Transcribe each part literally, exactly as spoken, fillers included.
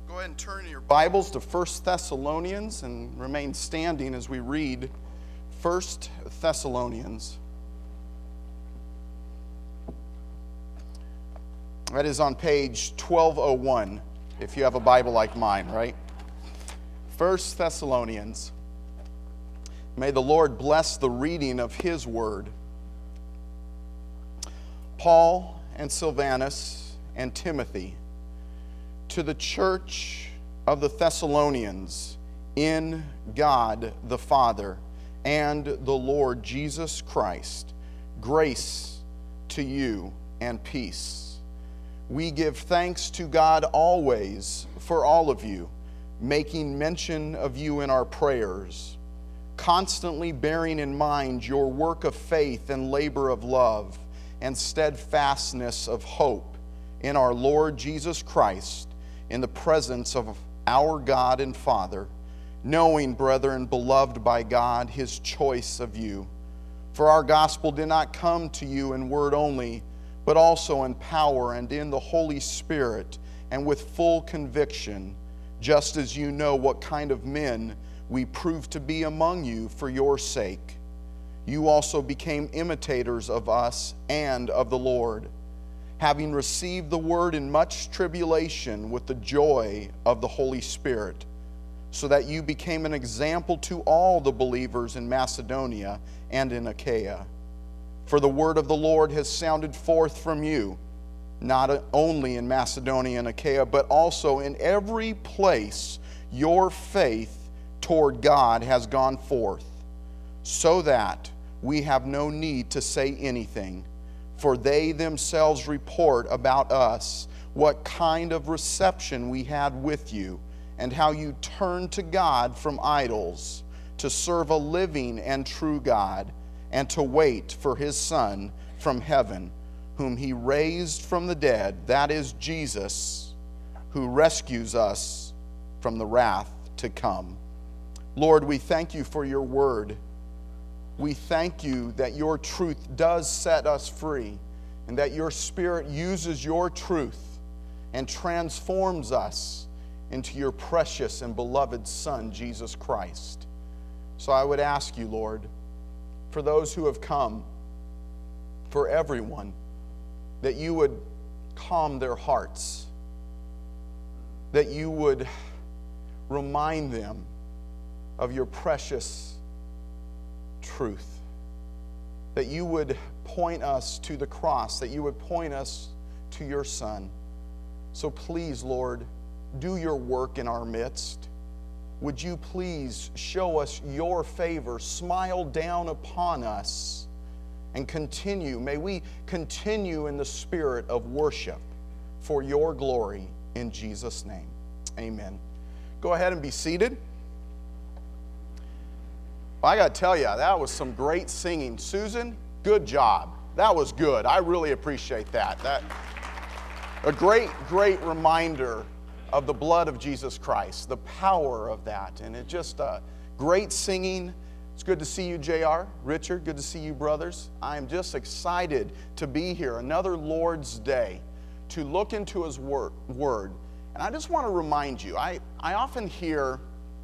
Go ahead and turn your Bibles to First Thessalonians and remain standing as we read First Thessalonians. That is on page twelve oh one, if you have a Bible like mine, right? First Thessalonians. May the Lord bless the reading of His Word. Paul and Silvanus and Timothy, to the church of the Thessalonians in God the Father and the Lord Jesus Christ, grace to you and peace. We give thanks to God always for all of you, making mention of you in our prayers, constantly bearing in mind your work of faith and labor of love and steadfastness of hope in our Lord Jesus Christ, in the presence of our God and Father, knowing, brethren, beloved by God, His choice of you. For our gospel did not come to you in word only, but also in power and in the Holy Spirit, and with full conviction, just as you know what kind of men we proved to be among you for your sake. You also became imitators of us and of the Lord, having received the word in much tribulation with the joy of the Holy Spirit, so that you became an example to all the believers in Macedonia and in Achaia. For the word of the Lord has sounded forth from you, not only in Macedonia and Achaia, but also in every place your faith toward God has gone forth, so that we have no need to say anything. For they themselves report about us what kind of reception we had with you, and how you turned to God from idols, to serve a living and true God, and to wait for His Son from heaven, whom He raised from the dead, that is Jesus, who rescues us from the wrath to come. Lord, we thank you for your word. We thank you that your truth does set us free, and that your Spirit uses your truth and transforms us into your precious and beloved Son, Jesus Christ. So I would ask you, Lord, for those who have come, for everyone, that you would calm their hearts, that you would remind them of your precious truth, that you would point us to the cross, that you would point us to your Son. So please, Lord, do your work in our midst. Would you please show us your favor, smile down upon us, and continue. May we continue in the spirit of worship for your glory in Jesus' name. Amen. Go ahead and be seated. Well, I got to tell you, that was some great singing. Susan, good job. That was good. I really appreciate that. That a great, great reminder of the blood of Jesus Christ, the power of that. And it just uh, great singing. It's good to see you, J R. Richard, good to see you, brothers. I am just excited to be here, another Lord's Day, to look into His word. word. And I just want to remind you, I, I often hear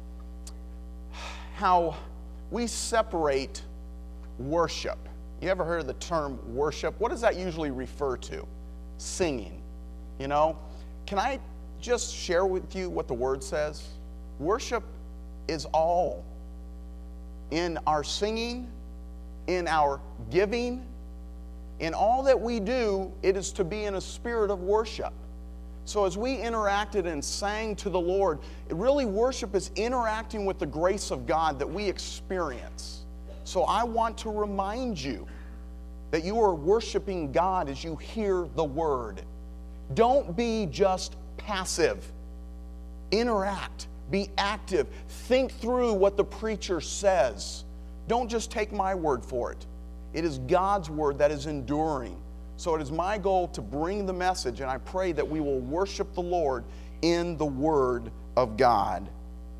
how we separate worship. You ever heard of the term worship? What does that usually refer to? Singing. You know? Can I just share with you what the Word says? Worship is all. In our singing, in our giving, in all that we do, it is to be in a spirit of worship. So as we interacted and sang to the Lord, it really worship is interacting with the grace of God that we experience. So I want to remind you that you are worshiping God as you hear the Word. Don't be just passive. Interact. Be active. Think through what the preacher says. Don't just take my word for it. It is God's word that is enduring. So it is my goal to bring the message, and I pray that we will worship the Lord in the Word of God.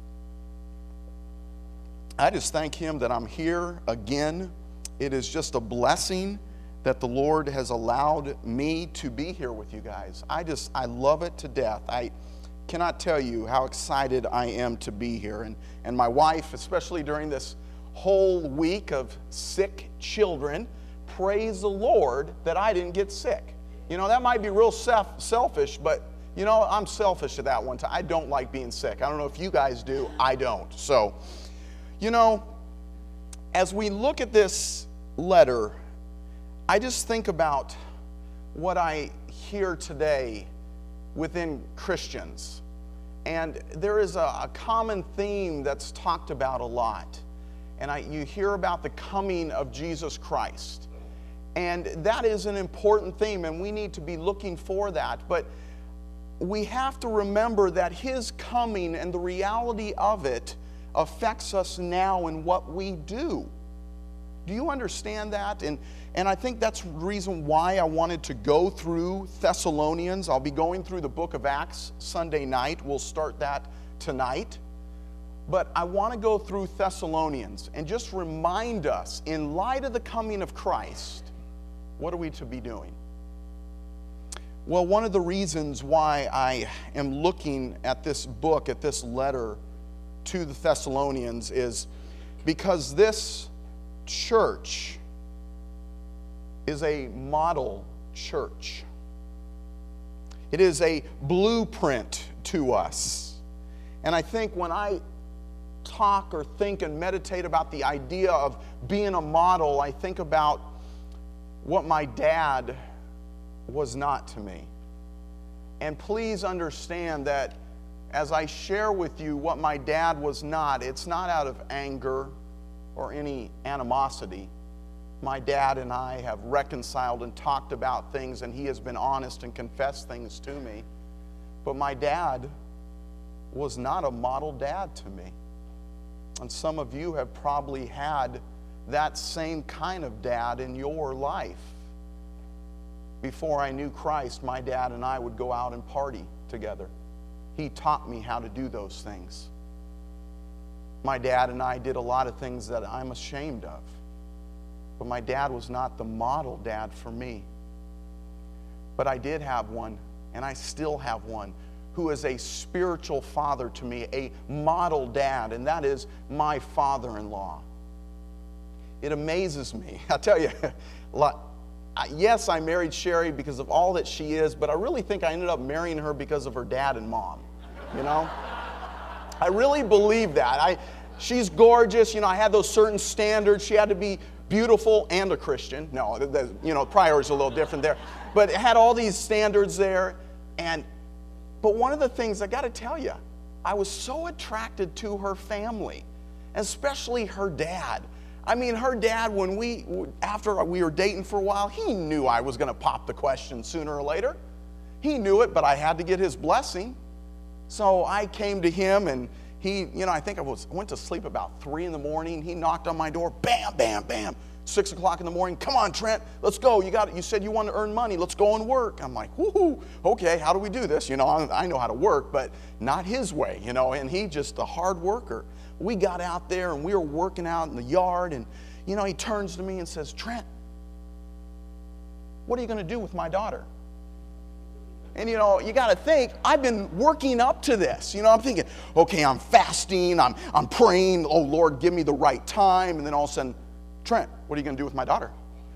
I just thank Him that I'm here again. It is just a blessing that the Lord has allowed me to be here with you guys. I just, I love it to death. I, cannot tell you how excited I am to be here. And, and my wife, especially during this whole week of sick children, praise the Lord that I didn't get sick. You know, that might be real self, selfish, but, you know, I'm selfish at that one time. I don't like being sick. I don't know if you guys do. I don't. So, you know, as we look at this letter, I just think about what I hear today within Christians. And there is a, a common theme that's talked about a lot. And I, you hear about the coming of Jesus Christ. And that is an important theme, and we need to be looking for that. But we have to remember that His coming and the reality of it affects us now in what we do. Do you understand that? And, and I think that's the reason why I wanted to go through Thessalonians. I'll be going through the book of Acts Sunday night. We'll start that tonight. But I want to go through Thessalonians and just remind us, in light of the coming of Christ, what are we to be doing? Well, one of the reasons why I am looking at this book, at this letter to the Thessalonians, is because this church is a model church. It is a blueprint to us. And I think when I talk or think and meditate about the idea of being a model, I think about what my dad was not to me. And please understand that as I share with you what my dad was not, it's not out of anger or any animosity. My dad and I have reconciled and talked about things, and he has been honest and confessed things to me. But my dad was not a model dad to me. And some of you have probably had that same kind of dad in your life. Before I knew Christ, my dad and I would go out and party together. He taught me how to do those things. My dad and I did a lot of things that I'm ashamed of. But my dad was not the model dad for me. But I did have one, and I still have one, who is a spiritual father to me, a model dad, and that is my father-in-law. It amazes me. I tell you, yes, I married Sherry because of all that she is, but I really think I ended up marrying her because of her dad and mom, you know? I really believe that. I, she's gorgeous. You know, I had those certain standards. She had to be beautiful and a Christian. No, the, the, you know, priority's a little different there. But it had all these standards there. And but one of the things, I got to tell you, I was so attracted to her family, especially her dad. I mean, her dad, when we, after we were dating for a while, he knew I was going to pop the question sooner or later. He knew it, but I had to get his blessing. So I came to him, and he, you know, I think I was went to sleep about three in the morning. He knocked on my door, bam, bam, bam. Six o'clock in the morning. Come on, Trent, let's go. You got it. You said you wanted to earn money. Let's go and work. I'm like, woohoo. Okay, how do we do this? You know, I, I know how to work, but not his way. You know, and he just a hard worker. We got out there and we were working out in the yard, and you know, he turns to me and says, Trent, what are you going to do with my daughter? And, you know, you got to think, I've been working up to this. You know, I'm thinking, okay, I'm fasting, I'm, I'm praying, oh, Lord, give me the right time. And then all of a sudden, Trent, what are you going to do with my daughter?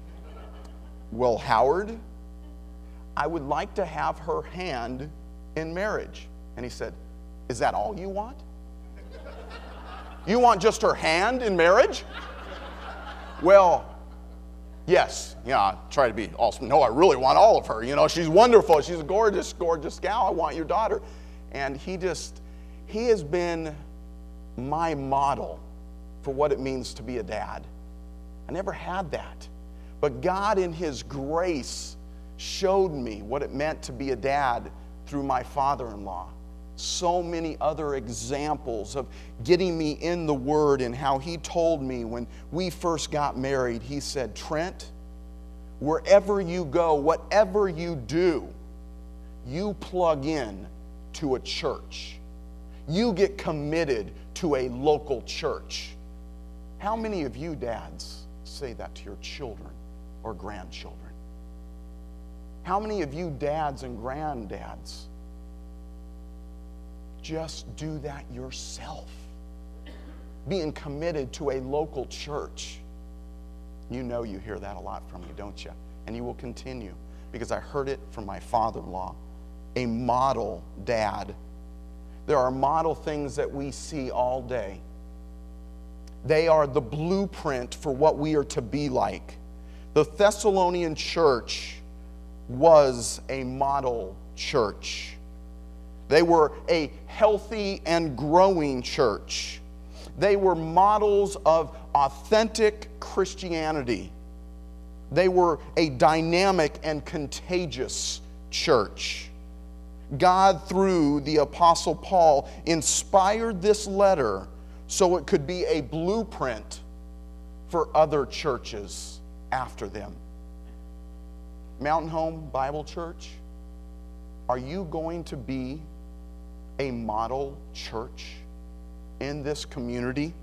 Well, Howard, I would like to have her hand in marriage. And he said, is that all you want? You want just her hand in marriage? Well, yes, yeah, I try to be awesome. No, I really want all of her. You know, she's wonderful. She's a gorgeous, gorgeous gal. I want your daughter. And he just, he has been my model for what it means to be a dad. I never had that. But God in His grace showed me what it meant to be a dad through my father-in-law. So many other examples of getting me in the Word, and how he told me when we first got married, he said, Trent, wherever you go, whatever you do, you plug in to a church. You get committed to a local church. How many of you dads say that to your children or grandchildren? How many of you dads and granddads just do that yourself. Being committed to a local church. You know you hear that a lot from me, don't you? And you will continue, because I heard it from my father-in-law, a model dad. There are model things that we see all day. They are the blueprint for what we are to be like. The Thessalonian church was a model church. They were a healthy and growing church. They were models of authentic Christianity. They were a dynamic and contagious church. God, through the Apostle Paul, inspired this letter so it could be a blueprint for other churches after them. Mountain Home Bible Church, are you going to be a model church in this community?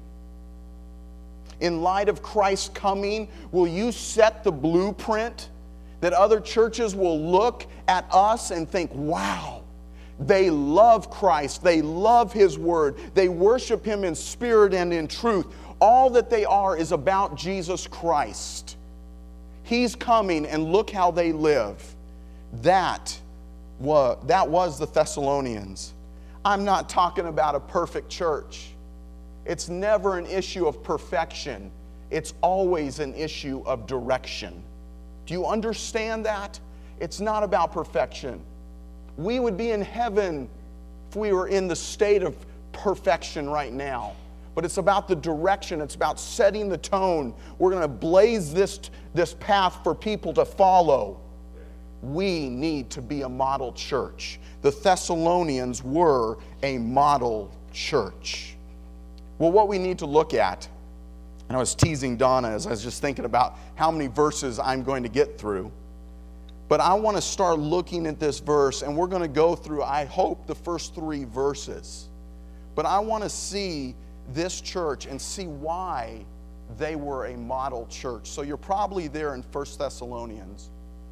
In light of Christ's coming, will you set the blueprint that other churches will look at us and think, wow, they love Christ, they love His Word, they worship Him in spirit and in truth. All that they are is about Jesus Christ. He's coming, and look how they live. That was, that was the Thessalonians. I'm not talking about a perfect church. It's never an issue of perfection. It's always an issue of direction. Do you understand that? It's not about perfection. We would be in heaven if we were in the state of perfection right now. But it's about the direction. It's about setting the tone. We're going to blaze this, this path for people to follow. We need to be a model church. The Thessalonians were a model church. Well, what we need to look at, and I was teasing Donna as I was just thinking about how many verses I'm going to get through. But I want to start looking at this verse, and we're going to go through, I hope, the first three verses. But I want to see this church and see why they were a model church. So you're probably there in First Thessalonians.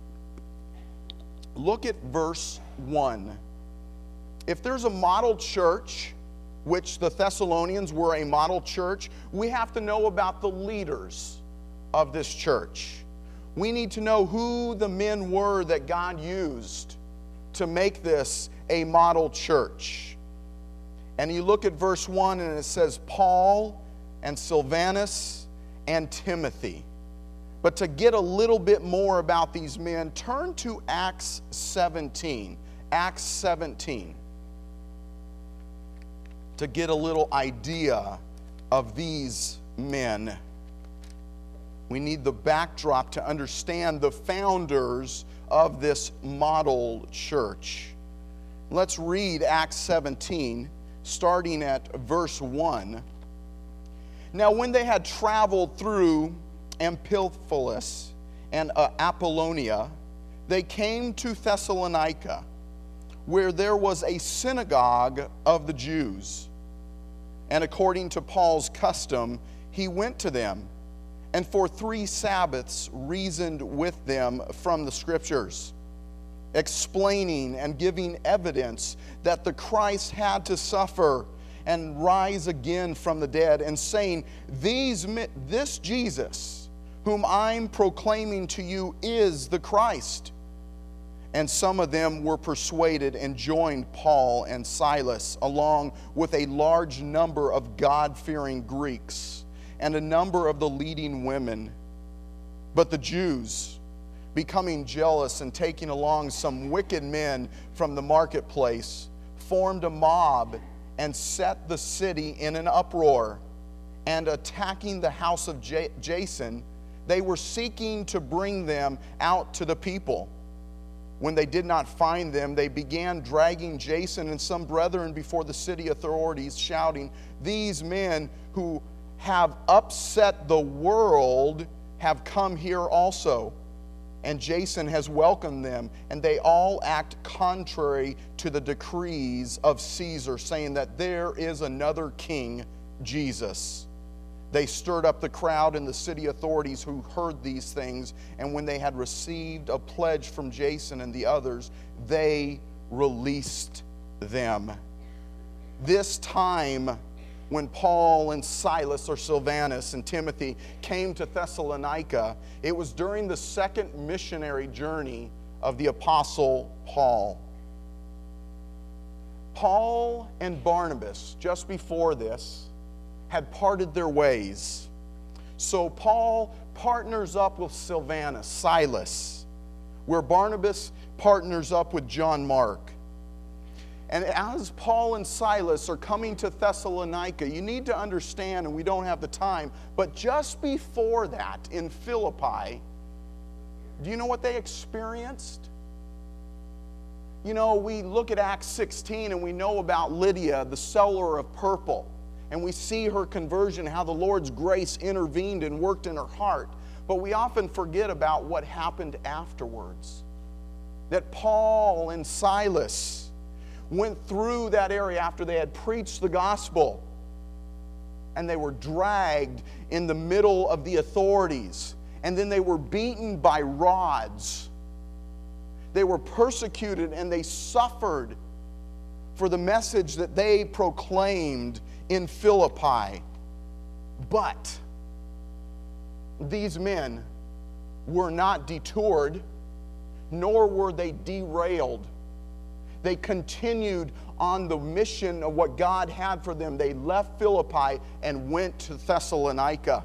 Look at verse one. If there's a model church, which the Thessalonians were a model church, we have to know about the leaders of this church. We need to know who the men were that God used to make this a model church. And you look at verse one and it says Paul and Silvanus and Timothy. But to get a little bit more about these men, turn to Acts seventeen. Acts seventeen. To get a little idea of these men. We need the backdrop to understand the founders of this model church. Let's read Acts seventeen, starting at verse one. Now, when they had traveled through Amphipolis and uh, Apollonia, they came to Thessalonica, where there was a synagogue of the Jews. And according to Paul's custom, he went to them, and for three Sabbaths reasoned with them from the Scriptures, explaining and giving evidence that the Christ had to suffer and rise again from the dead, and saying, These, this Jesus, whom I'm proclaiming to you, is the Christ. And some of them were persuaded and joined Paul and Silas, along with a large number of God-fearing Greeks and a number of the leading women. But the Jews, becoming jealous and taking along some wicked men from the marketplace, formed a mob and set the city in an uproar. And attacking the house of J- Jason, they were seeking to bring them out to the people. When they did not find them, they began dragging Jason and some brethren before the city authorities, shouting, These men who have upset the world have come here also. And Jason has welcomed them, and they all act contrary to the decrees of Caesar, saying that there is another king, Jesus. They stirred up the crowd and the city authorities who heard these things, and when they had received a pledge from Jason and the others, they released them. This time when Paul and Silas, or Silvanus and Timothy, came to Thessalonica, it was during the second missionary journey of the Apostle Paul. Paul and Barnabas, just before this, had parted their ways. So Paul partners up with Silvanus, Silas, where Barnabas partners up with John Mark. And as Paul and Silas are coming to Thessalonica, you need to understand, and we don't have the time, but just before that, in Philippi, do you know what they experienced? You know, we look at Acts sixteen and we know about Lydia, the seller of purple, and we see her conversion, how the Lord's grace intervened and worked in her heart. But we often forget about what happened afterwards. That Paul and Silas went through that area after they had preached the gospel, and they were dragged in the middle of the authorities, and then they were beaten by rods. They were persecuted and they suffered for the message that they proclaimed in Philippi. But these men were not detoured, nor were they derailed. They continued on the mission of what God had for them. They left Philippi and went to Thessalonica.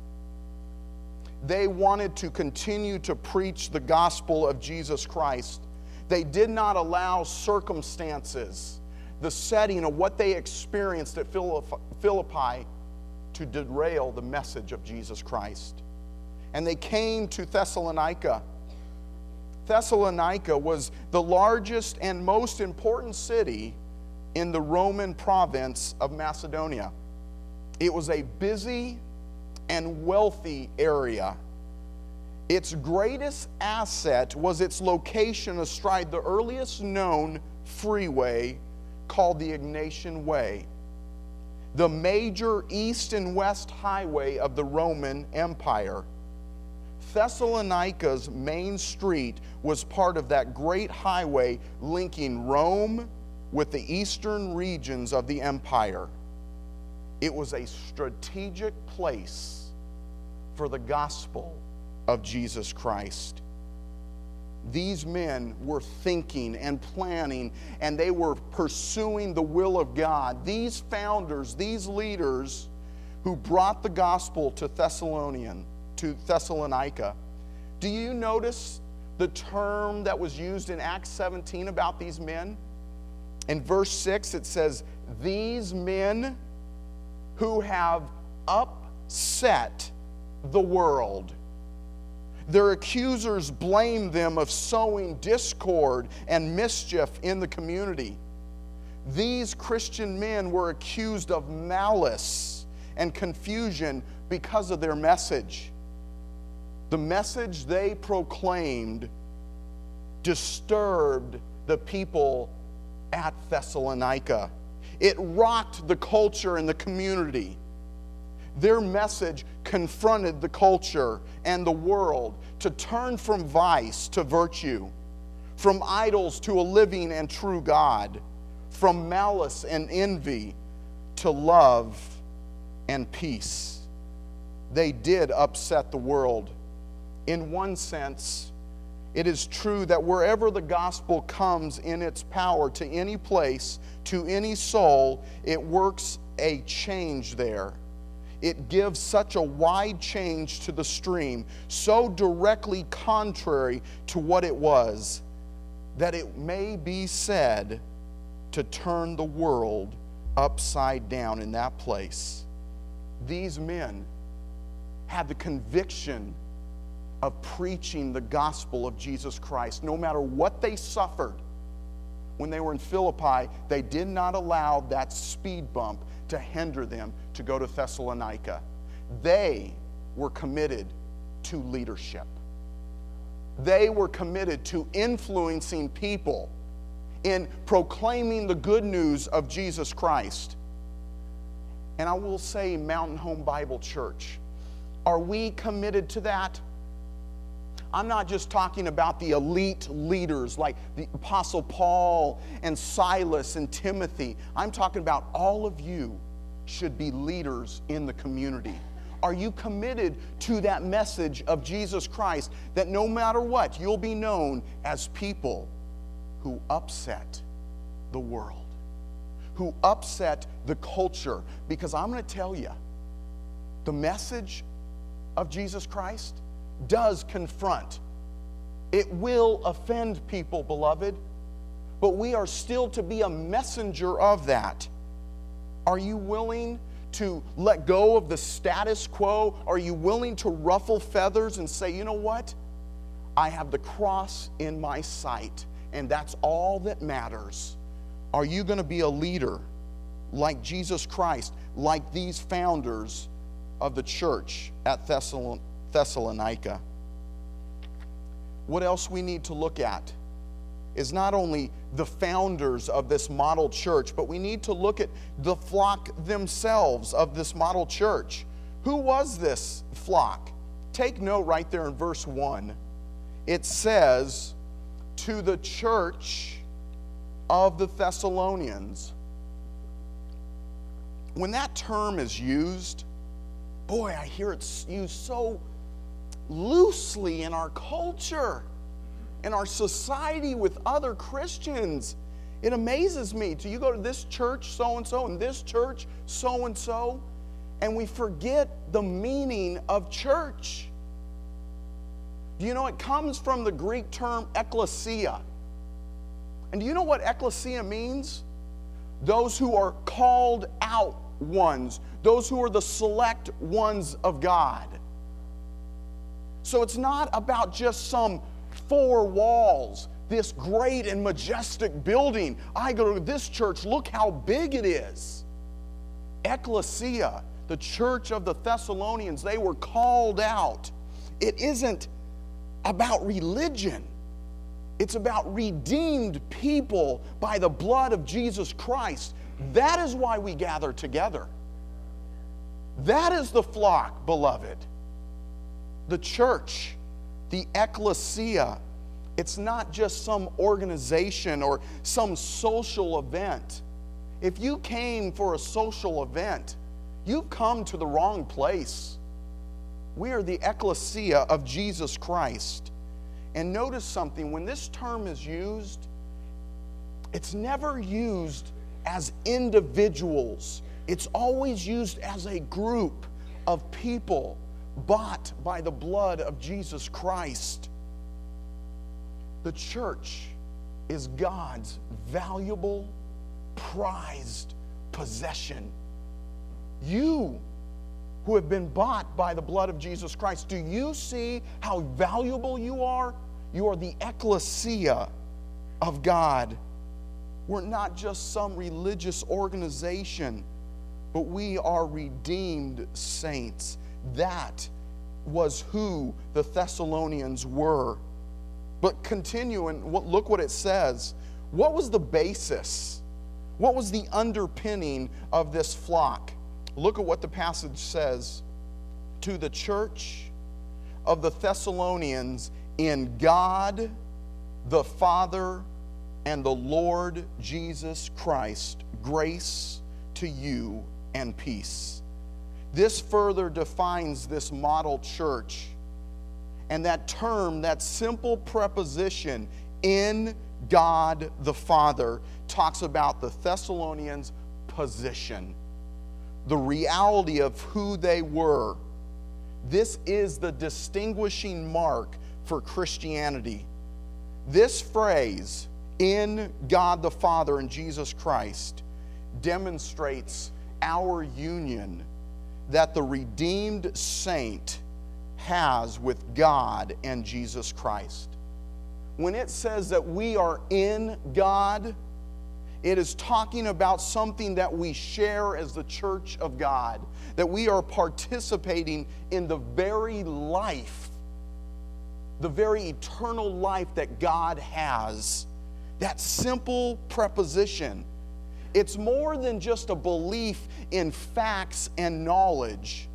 They wanted to continue to preach the gospel of Jesus Christ. They did not allow circumstances, the setting of what they experienced at Philippi, to derail the message of Jesus Christ. And they came to Thessalonica. Thessalonica was the largest and most important city in the Roman province of Macedonia. It was a busy and wealthy area. Its greatest asset was its location astride the earliest known freeway called the Egnatian Way, the major east and west highway of the Roman Empire. Thessalonica's main street was part of that great highway linking Rome with the eastern regions of the empire. It was a strategic place for the gospel of Jesus Christ. These men were thinking and planning, and they were pursuing the will of God. These founders, these leaders who brought the gospel to Thessalonian, to Thessalonica. Do you notice the term that was used in Acts seventeen about these men? In verse six it says, "These men who have upset the world." Their accusers blamed them of sowing discord and mischief in the community. These Christian men were accused of malice and confusion because of their message. The message they proclaimed disturbed the people at Thessalonica. It rocked the culture and the community. Their message confronted the culture and the world to turn from vice to virtue, from idols to a living and true God, from malice and envy to love and peace. They did upset the world. In one sense, it is true that wherever the gospel comes in its power to any place, to any soul, it works a change there. It gives such a wide change to the stream, so directly contrary to what it was, that it may be said to turn the world upside down in that place. These men had the conviction of preaching the gospel of Jesus Christ. No matter what they suffered when they were in Philippi, they did not allow that speed bump to hinder them to go to Thessalonica. They were committed to leadership. They were committed to influencing people in proclaiming the good news of Jesus Christ. And I will say, Mountain Home Bible Church, are we committed to that? I'm not just talking about the elite leaders like the Apostle Paul and Silas and Timothy. I'm talking about all of you should be leaders in the community. Are you committed to that message of Jesus Christ, that no matter what, you'll be known as people who upset the world, who upset the culture? Because I'm going to tell you, the message of Jesus Christ does confront. It will offend people, beloved, but we are still to be a messenger of that. Are you willing to let go of the status quo? Are you willing to ruffle feathers and say, you know what? I have the cross in my sight, and that's all that matters. Are you going to be a leader like Jesus Christ, like these founders of the church at Thessalon- Thessalonica? What else we need to look at is not only the founders of this model church, but we need to look at the flock themselves of this model church. Who was this flock? Take note right there in verse one. It says, to the church of the Thessalonians. When that term is used, boy, I hear it used so loosely in our culture, in our society with other Christians. It amazes me. Do you go to this church so-and-so and this church so-and-so, and we forget the meaning of church? Do you know it comes from the Greek term ekklesia? And do you know what ekklesia means? Those who are called out ones, those who are the select ones of God. So it's not about just some four walls, this great and majestic building. I go to this church, look how big it is. Ekklesia, the church of the Thessalonians, they were called out. It isn't about religion. It's about redeemed people by the blood of Jesus Christ. That is why we gather together. That is the flock, beloved. The church, the ekklesia. It's not just some organization or some social event. If you came for a social event, you've come to the wrong place. We are the ekklesia of Jesus Christ. And notice something, when this term is used, it's never used as individuals. It's always used as a group of people bought by the blood of Jesus Christ. The church is God's valuable, prized possession. You who have been bought by the blood of Jesus Christ, do you see how valuable you are? You are the ekklesia of God. We're not just some religious organization, but we are redeemed saints. That was who the Thessalonians were. But continuing, look what it says. What was the basis? What was the underpinning of this flock? Look at what the passage says. To the church of the Thessalonians in God, the Father, and the Lord Jesus Christ, grace to you and peace. This further defines this model church. And that term, that simple preposition, in God the Father, talks about the Thessalonians' position, the reality of who they were. This is the distinguishing mark for Christianity. This phrase, in God the Father and Jesus Christ, demonstrates our union that the redeemed saint has with God and Jesus Christ. When it says that we are in God, it is talking about something that we share as the church of God, that we are participating in the very life, the very eternal life that God has. That simple preposition. It's more than just a belief in facts and knowledge.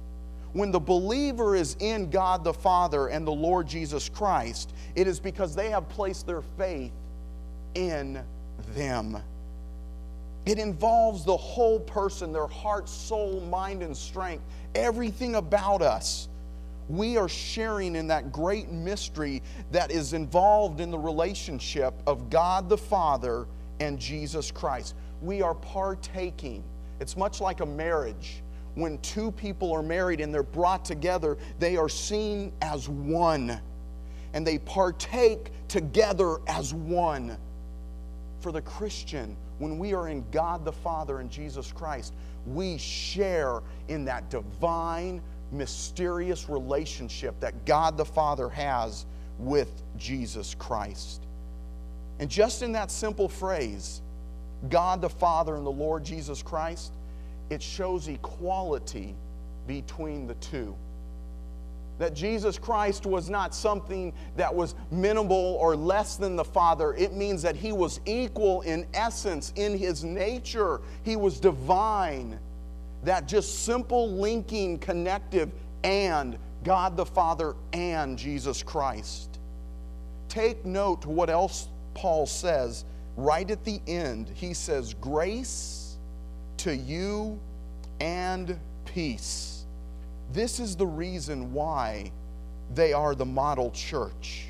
When the believer is in God the Father and the Lord Jesus Christ, it is because they have placed their faith in them. It involves the whole person, their heart, soul, mind, and strength, everything about us. We are sharing in that great mystery that is involved in the relationship of God the Father and Jesus Christ. We are partaking. It's much like a marriage. When two people are married and they're brought together, they are seen as one. And they partake together as one. For the Christian, when we are in God the Father and Jesus Christ, we share in that divine, mysterious relationship that God the Father has with Jesus Christ. And just in that simple phrase, God the Father and the Lord Jesus Christ, it shows equality between the two. That Jesus Christ was not something that was minimal or less than the Father. It means that He was equal in essence, in His nature. He was divine. That just simple linking, connective, and God the Father and Jesus Christ. Take note to what else Paul says right at the end. He says, grace to you and peace. This is the reason why they are the model church.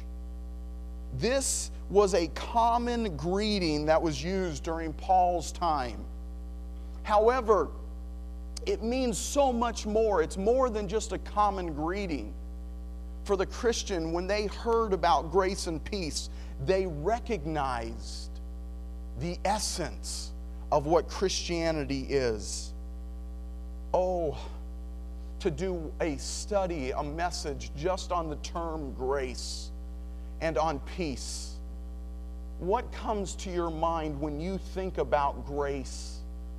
This was a common greeting that was used during Paul's time. However, it means so much more. It's more than just a common greeting. For the Christian, when they heard about grace and peace, they recognized the essence of what Christianity is. Oh, to do a study, a message just on the term grace and on peace. What comes to your mind when you think about grace?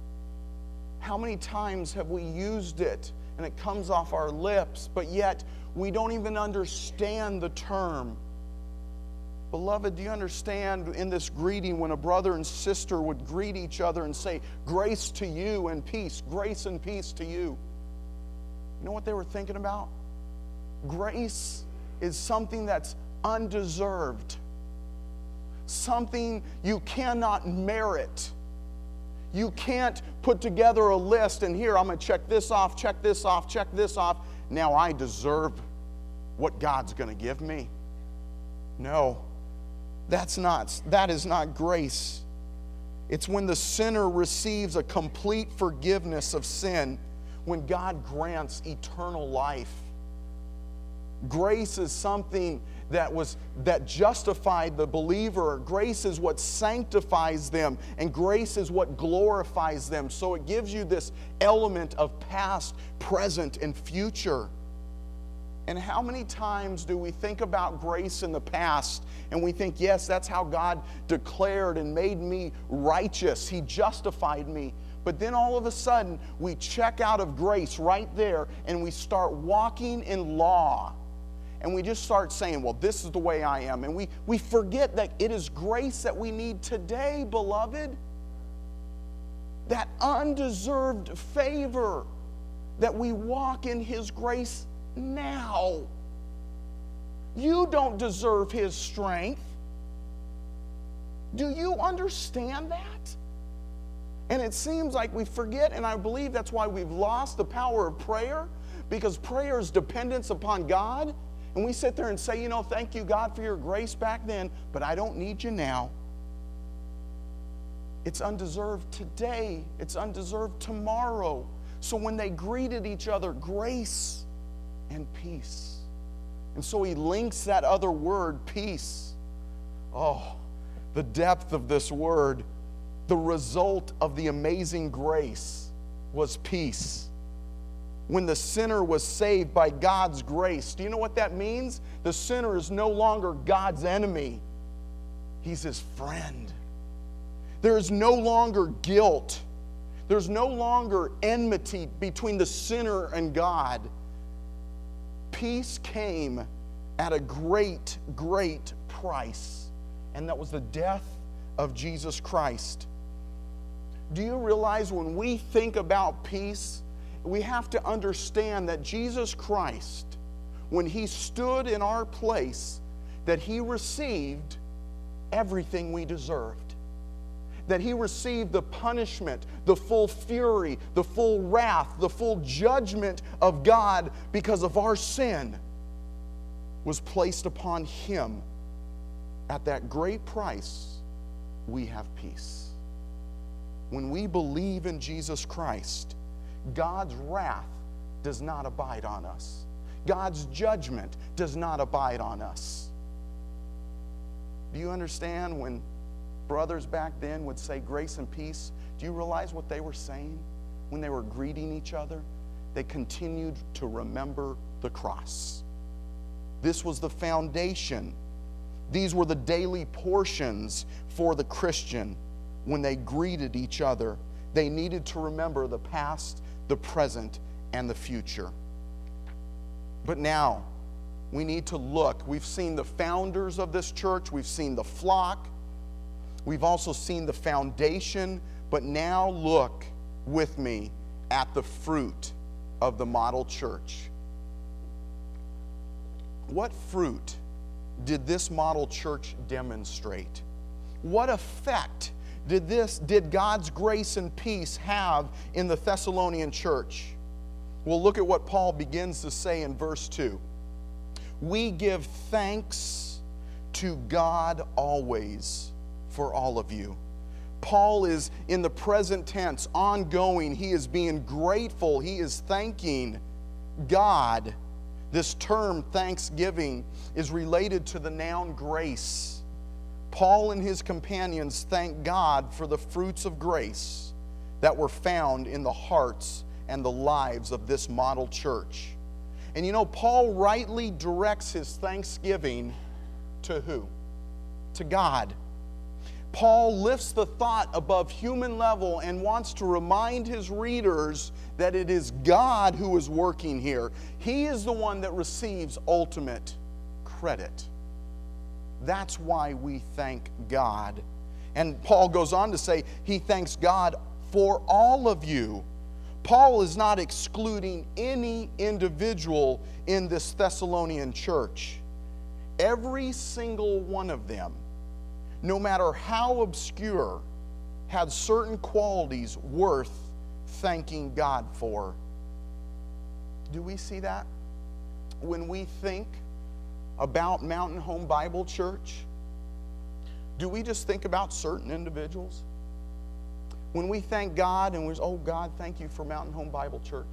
How many times have we used it and it comes off our lips, but yet we don't even understand the term? Beloved, do you understand in this greeting when a brother and sister would greet each other and say, grace to you and peace, grace and peace to you? You know what they were thinking about? Grace is something that's undeserved, something you cannot merit. You can't put together a list and here, I'm going to check this off, check this off, check this off. Now I deserve what God's going to give me. No, that's not, that is not grace. It's when the sinner receives a complete forgiveness of sin, when God grants eternal life. Grace is something that was that justified the believer. Grace is what sanctifies them, and grace is what glorifies them. So it gives you this element of past, present, and future. And how many times do we think about grace in the past and we think, yes, that's how God declared and made me righteous. He justified me. But then all of a sudden, we check out of grace right there and we start walking in law. And we just start saying, well, this is the way I am. And we, we forget that it is grace that we need today, beloved. That undeserved favor, that we walk in His grace now. You don't deserve His strength. Do you understand that? And it seems like we forget, and I believe that's why we've lost the power of prayer, because prayer is dependence upon God. And we sit there and say, you know, thank you, God, for your grace back then, but I don't need you now. It's undeserved today. It's undeserved tomorrow. So when they greeted each other, grace and peace. And so he links that other word, peace. Oh, the depth of this word. The result of the amazing grace was peace. When the sinner was saved by God's grace, do you know what that means? The sinner is no longer God's enemy. He's His friend. There is no longer guilt. There's no longer enmity between the sinner and God. Peace came at a great, great price, and that was the death of Jesus Christ. Do you realize when we think about peace, we have to understand that Jesus Christ, when he stood in our place, that he received everything we deserved. That he received the punishment, the full fury, the full wrath, the full judgment of God because of our sin was placed upon him. At that great price, we have peace. When we believe in Jesus Christ, God's wrath does not abide on us. God's judgment does not abide on us. Do you understand when brothers back then would say grace and peace? Do you realize what they were saying when they were greeting each other? They continued to remember the cross. This was the foundation. These were the daily portions for the Christian when they greeted each other. They needed to remember the past, the present, and the future. But now, we need to look. We've seen the founders of this church. We've seen the flock. We've also seen the foundation. But now look with me at the fruit of the model church. What fruit did this model church demonstrate? What effect did this, did God's grace and peace have in the Thessalonian church? Well, look at what Paul begins to say in verse two. We give thanks to God always for all of you. Paul is in the present tense, ongoing. He is being grateful. He is thanking God. This term, thanksgiving, is related to the noun grace. Paul and his companions thank God for the fruits of grace that were found in the hearts and the lives of this model church. And you know, Paul rightly directs his thanksgiving to who? To God. Paul lifts the thought above human level and wants to remind his readers that it is God who is working here. He is the one that receives ultimate credit. That's why we thank God. And Paul goes on to say he thanks God for all of you. Paul is not excluding any individual in this Thessalonian church. Every single one of them, no matter how obscure, had certain qualities worth thanking God for. Do we see that? When we think about Mountain Home Bible Church, do we just think about certain individuals? When we thank God and we say, oh God, thank you for Mountain Home Bible Church,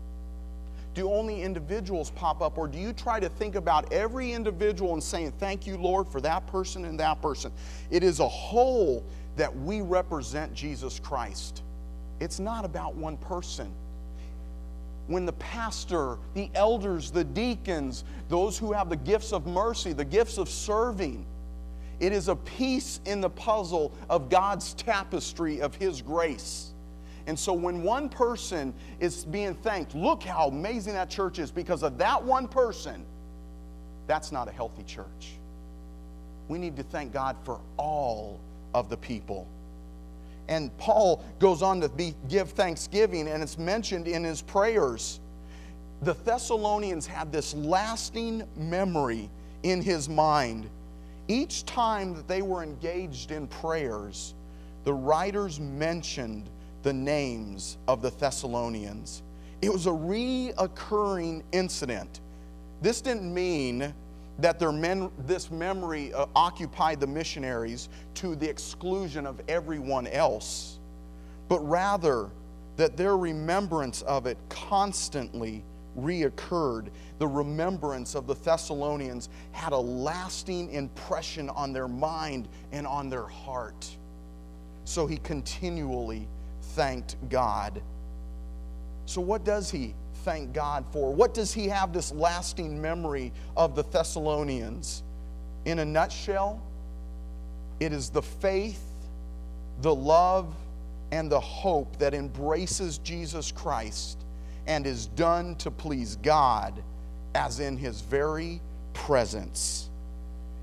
do only individuals pop up, or do you try to think about every individual and saying, thank you, Lord, for that person and that person? It is a whole that we represent Jesus Christ. It's not about one person. When the pastor, the elders, the deacons, those who have the gifts of mercy, the gifts of serving, it is a piece in the puzzle of God's tapestry of His grace. And so when one person is being thanked, look how amazing that church is because of that one person, that's not a healthy church. We need to thank God for all of the people. And Paul goes on to be, give thanksgiving, and it's mentioned in his prayers. The Thessalonians had this lasting memory in his mind. Each time that they were engaged in prayers, the writers mentioned the names of the Thessalonians. It was a reoccurring incident. This didn't mean that their men, this memory uh, occupied the missionaries to the exclusion of everyone else, but rather that their remembrance of it constantly reoccurred. The remembrance of the Thessalonians had a lasting impression on their mind and on their heart. So he continually thanked God. So what does he thank God for? What does he have this lasting memory of the Thessalonians? In a nutshell, it is the faith, the love, and the hope that embraces Jesus Christ and is done to please God as in His very presence.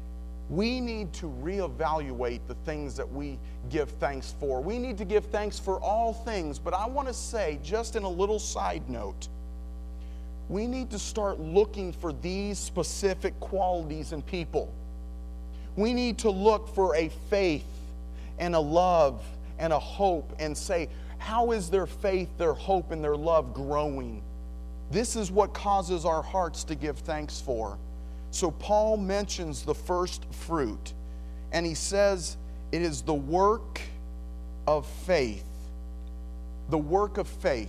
we need to reevaluate the things that we give thanks for. We need to give thanks for all things, but I want to say, just in a little side note, we need to start looking for these specific qualities in people. We need to look for a faith and a love and a hope and say, how is their faith, their hope, and their love growing? This is what causes our hearts to give thanks for. So Paul mentions the first fruit, and he says it is the work of faith. The work of faith.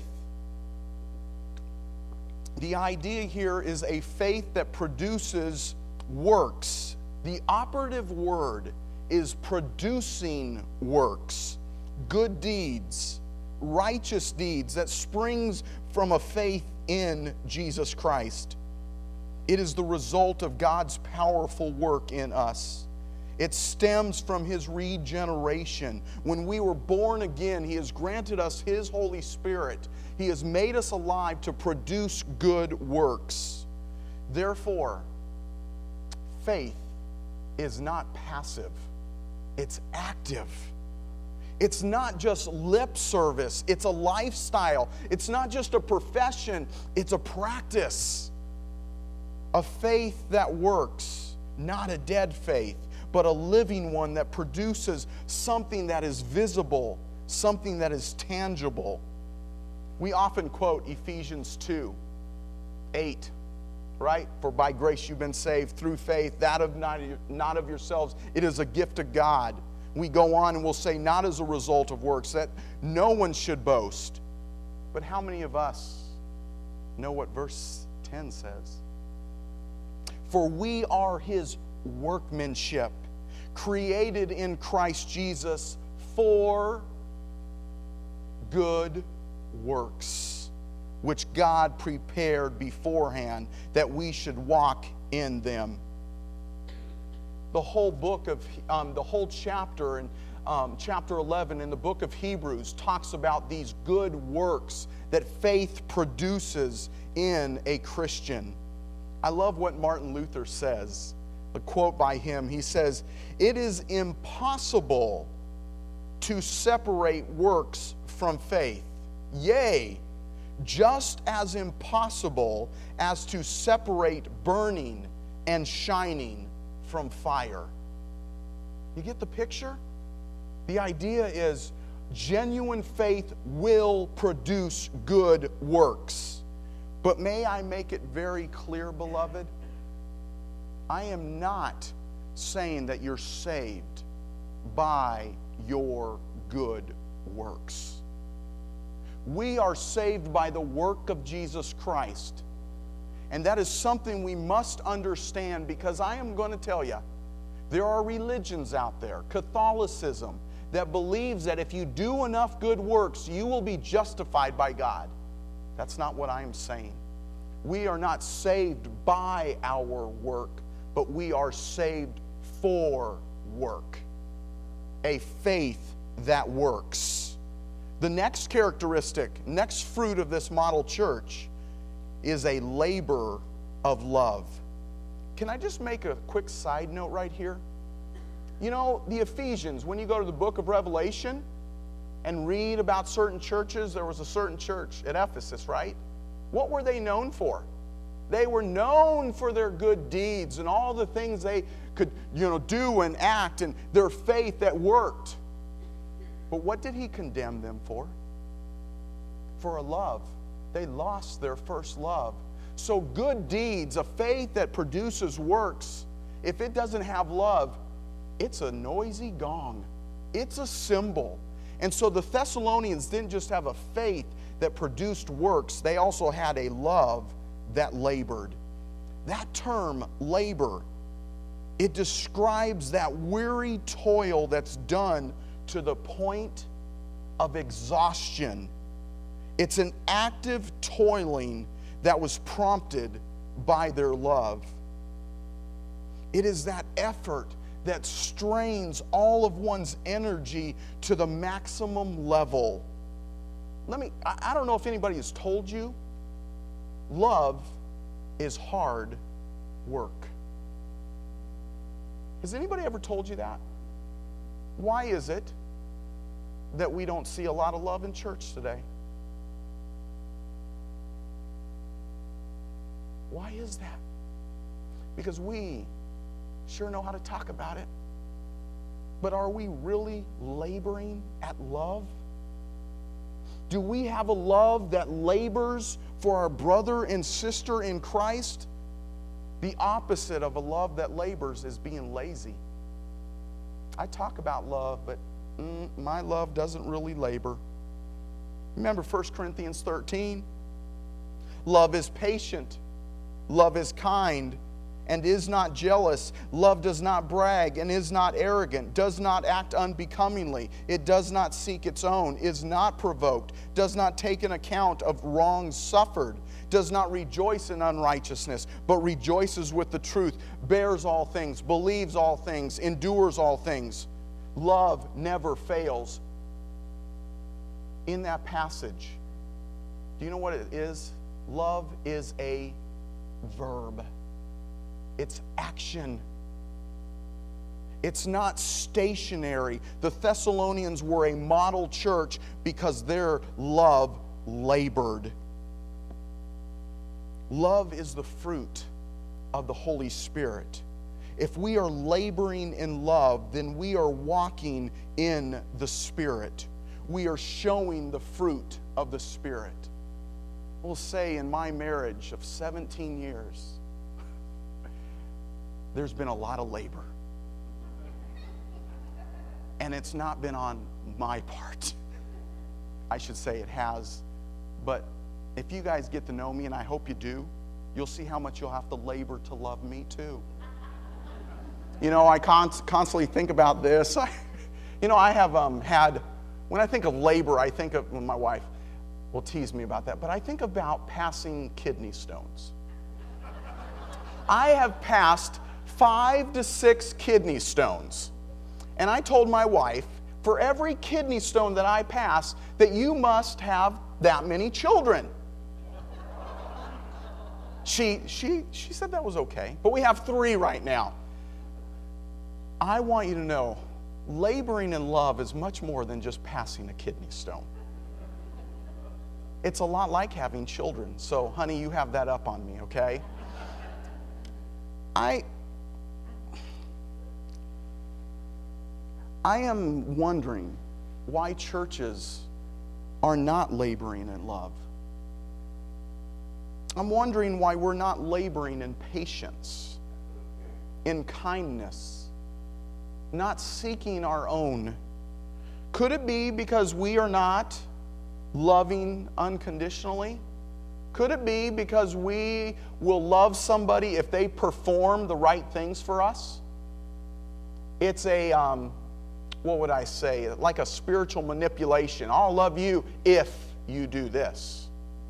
The idea here is a faith that produces works. The operative word is producing works, good deeds, righteous deeds that springs from a faith in Jesus Christ. It is the result of God's powerful work in us. It stems from His regeneration. When we were born again, He has granted us His Holy Spirit. He has made us alive to produce good works. Therefore, faith is not passive. It's active. It's not just lip service. It's a lifestyle. It's not just a profession. It's a practice. A faith that works, not a dead faith, but a living one that produces something that is visible, something that is tangible. We often quote Ephesians two, eight, right? For by grace you've been saved through faith, that of not, not of yourselves. It is a gift of God. We go on and we'll say, not as a result of works, that no one should boast. But how many of us know what verse ten says? For we are His workmanship, created in Christ Jesus for good works, which God prepared beforehand that we should walk in them. The whole book of, um, the whole chapter in um, chapter eleven in the book of Hebrews talks about these good works that faith produces in a Christian. I love what Martin Luther says, a quote by him. He says, "It is impossible to separate works from faith. Yea, just as impossible as to separate burning and shining from fire." You get the picture? The idea is genuine faith will produce good works. But may I make it very clear, beloved? I am not saying that you're saved by your good works. We are saved by the work of Jesus Christ. And that is something we must understand, because I am going to tell you, there are religions out there, Catholicism, that believes that if you do enough good works, you will be justified by God. That's not what I am saying. We are not saved by our work, but we are saved for work. A faith that works. The next characteristic, next fruit of this model church is a labor of love. Can I just make a quick side note right here? You know, the Ephesians, when you go to the book of Revelation and read about certain churches, there was a certain church at Ephesus, right? What were they known for? They were known for their good deeds and all the things they could, you know, do and act, and their faith that worked. But what did he condemn them for? For a love. They lost their first love. So good deeds, a faith that produces works, if it doesn't have love, it's a noisy gong. It's a cymbal. And so the Thessalonians didn't just have a faith that produced works, they also had a love that labored. That term, labor, it describes that weary toil that's done to the point of exhaustion. It's an active toiling that was prompted by their love. It is that effort that strains all of one's energy to the maximum level. Let me, I, I don't know if anybody has told you, love is hard work. Has anybody ever told you that? Why is it that we don't see a lot of love in church today? Why is that? Because we sure know how to talk about it. But are we really laboring at love? Do we have a love that labors for our brother and sister in Christ? The opposite of a love that labors is being lazy. I talk about love, but mm, my love doesn't really labor. Remember First Corinthians thirteen? Love is patient. Love is kind and is not jealous. Love does not brag and is not arrogant, does not act unbecomingly. It does not seek its own, is not provoked, does not take an account of wrongs suffered, does not rejoice in unrighteousness, but rejoices with the truth, bears all things, believes all things, endures all things. Love never fails. In that passage, do you know what it is? Love is a verb. It's action. It's not stationary. The Thessalonians were a model church because their love labored. Love is the fruit of the Holy Spirit. If we are laboring in love, then we are walking in the Spirit. We are showing the fruit of the Spirit. We'll say in my marriage of seventeen years, there's been a lot of labor. And it's not been on my part. I should say it has. But if you guys get to know me, and I hope you do, you'll see how much you'll have to labor to love me too. You know, I const- constantly think about this. I, you know, I have um, had, when I think of labor, I think of, well, my wife will tease me about that, but I think about passing kidney stones. I have passed five to six kidney stones. And I told my wife, for every kidney stone that I pass, that you must have that many children. She, she, she said that was okay, but we have three right now. I want you to know, laboring in love is much more than just passing a kidney stone. It's a lot like having children. So, honey, you have that up on me, okay? I... I am wondering why churches are not laboring in love. I'm wondering why we're not laboring in patience, in kindness, not seeking our own. Could it be because we are not loving unconditionally? Could it be because we will love somebody if they perform the right things for us? It's a... Um, what would I say, like a spiritual manipulation. I'll love you if you do this.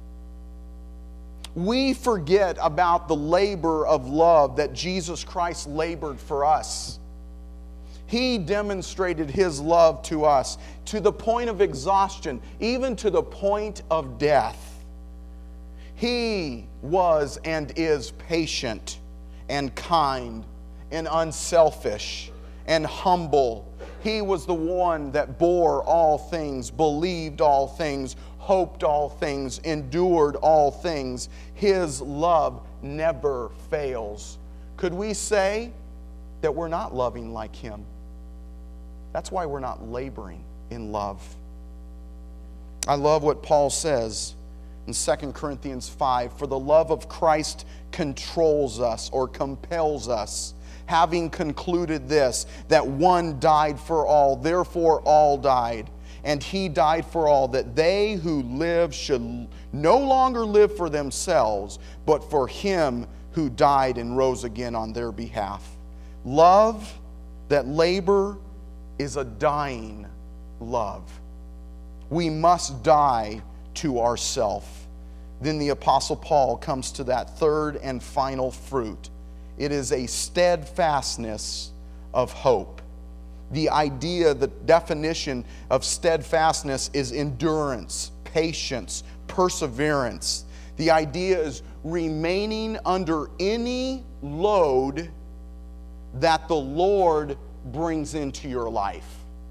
We forget about the labor of love that Jesus Christ labored for us. He demonstrated His love to us to the point of exhaustion, even to the point of death. He was and is patient and kind and unselfish and humble. He was the one that bore all things, believed all things, hoped all things, endured all things. His love never fails. Could we say that we're not loving like Him? That's why we're not laboring in love. I love what Paul says in Second Corinthians five, for the love of Christ controls us or compels us, having concluded this, that one died for all, therefore all died. And He died for all, that they who live should no longer live for themselves, but for Him who died and rose again on their behalf. Love that labor is a dying love. We must die to ourself. Then the Apostle Paul comes to that third and final fruit. It is a steadfastness of hope. The idea, the definition of steadfastness is endurance, patience, perseverance. The idea is remaining under any load that the Lord brings into your life.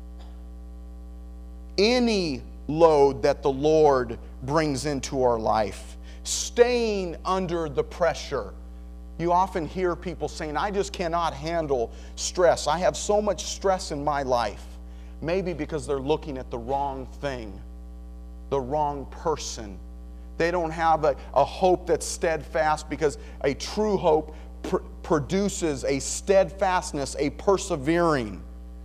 Any load that the Lord brings into our life. Staying under the pressure. You often hear people saying, I just cannot handle stress. I have so much stress in my life. Maybe because they're looking at the wrong thing, the wrong person. They don't have a, a hope that's steadfast, because a true hope pr- produces a steadfastness, a persevering,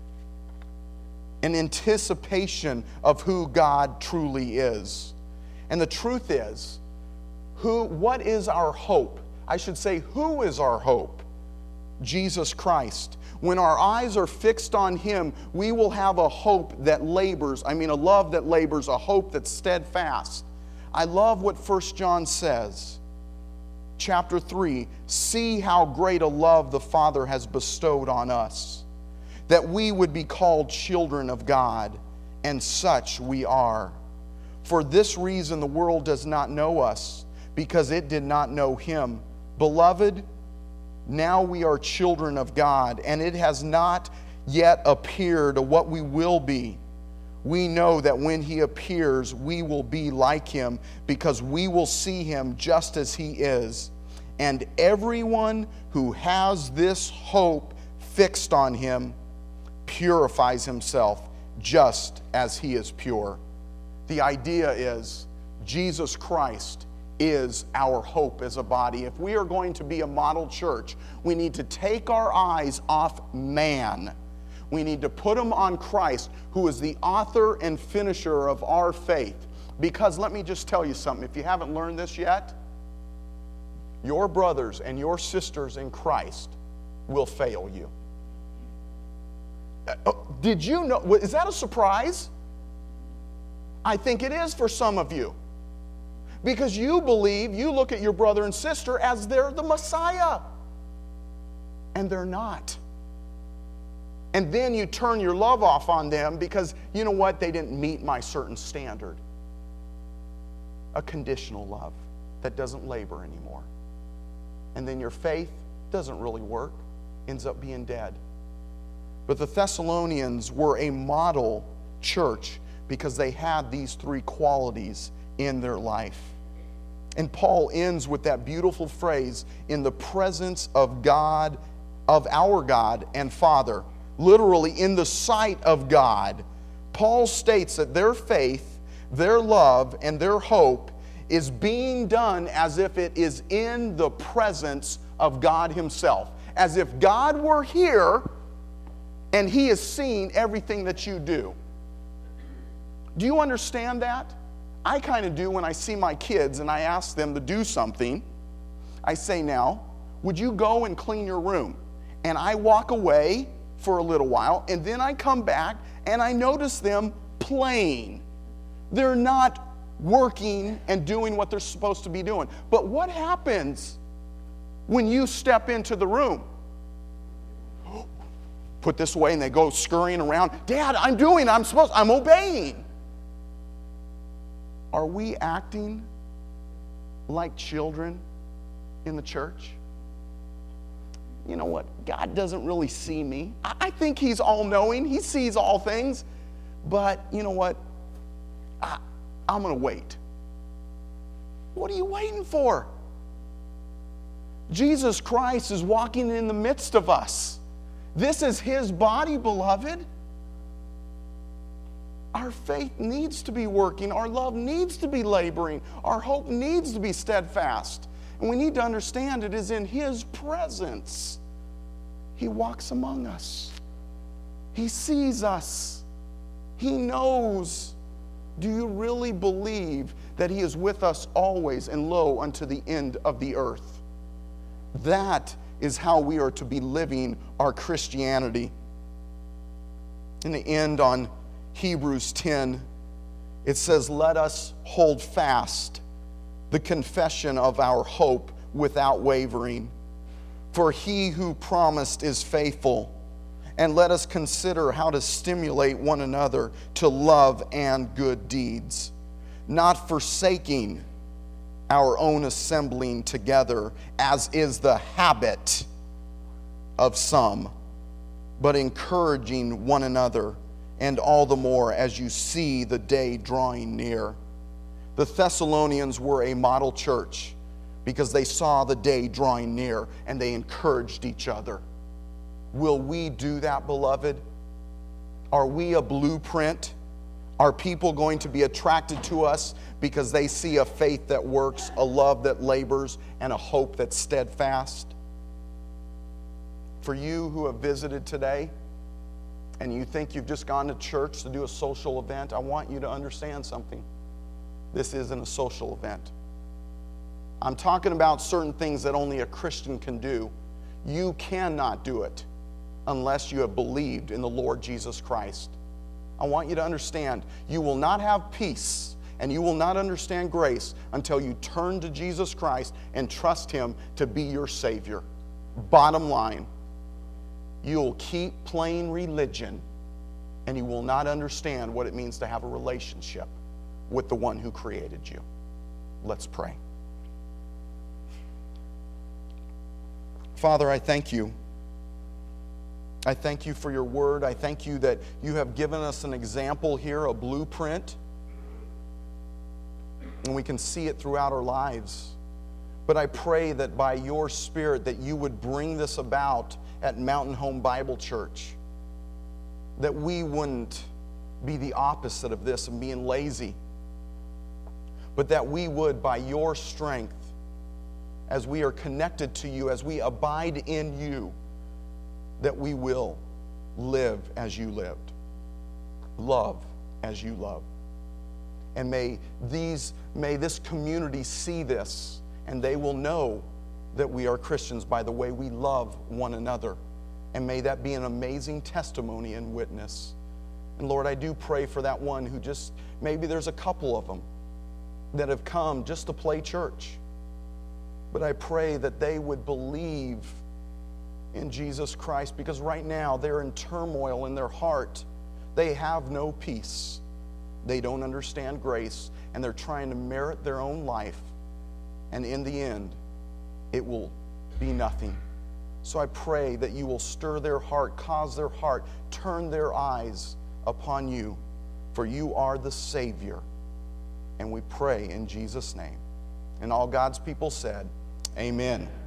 an anticipation of who God truly is. And the truth is, who, what is our hope? I should say, who is our hope? Jesus Christ. When our eyes are fixed on Him, we will have a hope that labors, I mean a love that labors, a hope that's steadfast. I love what First John says. Chapter three, see how great a love the Father has bestowed on us, that we would be called children of God, and such we are. For this reason the world does not know us, because it did not know Him. Beloved, now we are children of God, and it has not yet appeared what we will be. We know that when He appears, we will be like Him, because we will see Him just as He is. And everyone who has this hope fixed on Him purifies himself just as He is pure. The idea is Jesus Christ is our hope as a body. If we are going to be a model church, we need to take our eyes off man. We need to put them on Christ, who is the author and finisher of our faith. Because let me just tell you something, if you haven't learned this yet, your brothers and your sisters in Christ will fail you. Did you know? Is that a surprise? I think it is for some of you. Because you believe, you look at your brother and sister as they're the Messiah. And they're not. And then you turn your love off on them because, you know what, they didn't meet my certain standard. A conditional love that doesn't labor anymore. And then your faith doesn't really work, ends up being dead. But the Thessalonians were a model church because they had these three qualities in their life. And Paul ends with that beautiful phrase, in the presence of God, of our God and Father. Literally, in the sight of God. Paul states that their faith, their love, and their hope is being done as if it is in the presence of God Himself. As if God were here and He is seeing everything that you do. Do you understand that? I kind of do when I see my kids and I ask them to do something. I say, now, would you go and clean your room? And I walk away for a little while, and then I come back and I notice them playing. They're not working and doing what they're supposed to be doing. But what happens when you step into the room? Put this away, and they go scurrying around. Dad, I'm doing, I'm supposed, I'm obeying. Are we acting like children in the church? You know what? God doesn't really see me. I think He's all-knowing. He sees all things. But you know what? I, I'm going to wait. What are you waiting for? Jesus Christ is walking in the midst of us. This is His body, beloved. Our faith needs to be working. Our love needs to be laboring. Our hope needs to be steadfast. And we need to understand it is in His presence. He walks among us. He sees us. He knows. Do you really believe that He is with us always and lo unto the end of the earth? That is how we are to be living our Christianity. In the end, on Hebrews ten, it says, let us hold fast the confession of our hope without wavering. For He who promised is faithful. And let us consider how to stimulate one another to love and good deeds, not forsaking our own assembling together, as is the habit of some, but encouraging one another, and all the more as you see the day drawing near. The Thessalonians were a model church because they saw the day drawing near and they encouraged each other. Will we do that, beloved? Are we a blueprint? Are people going to be attracted to us because they see a faith that works, a love that labors, and a hope that's steadfast? For you who have visited today and you think you've just gone to church to do a social event, I want you to understand something. This isn't a social event. I'm talking about certain things that only a Christian can do. You cannot do it unless you have believed in the Lord Jesus Christ. I want you to understand, you will not have peace and you will not understand grace until you turn to Jesus Christ and trust Him to be your Savior. Bottom line, you'll keep playing religion and you will not understand what it means to have a relationship with the one who created you. Let's pray. Father, I thank you. I thank you for your word. I thank you that you have given us an example here, a blueprint, and we can see it throughout our lives. But I pray that by your Spirit that you would bring this about at Mountain Home Bible Church, that we wouldn't be the opposite of this and being lazy, but that we would, by your strength, as we are connected to you, as we abide in you, that we will live as you lived, love as you loved. And may these, may this community see this, and they will know that we are Christians by the way we love one another. And may that be an amazing testimony and witness. And Lord, I do pray for that one who just, maybe there's a couple of them that have come just to play church. But I pray that they would believe in Jesus Christ, because right now they're in turmoil in their heart. They have no peace. They don't understand grace, and they're trying to merit their own life. And in the end, it will be nothing. So I pray that you will stir their heart, cause their heart, turn their eyes upon you, for you are the Savior. And we pray in Jesus' name. And all God's people said, amen.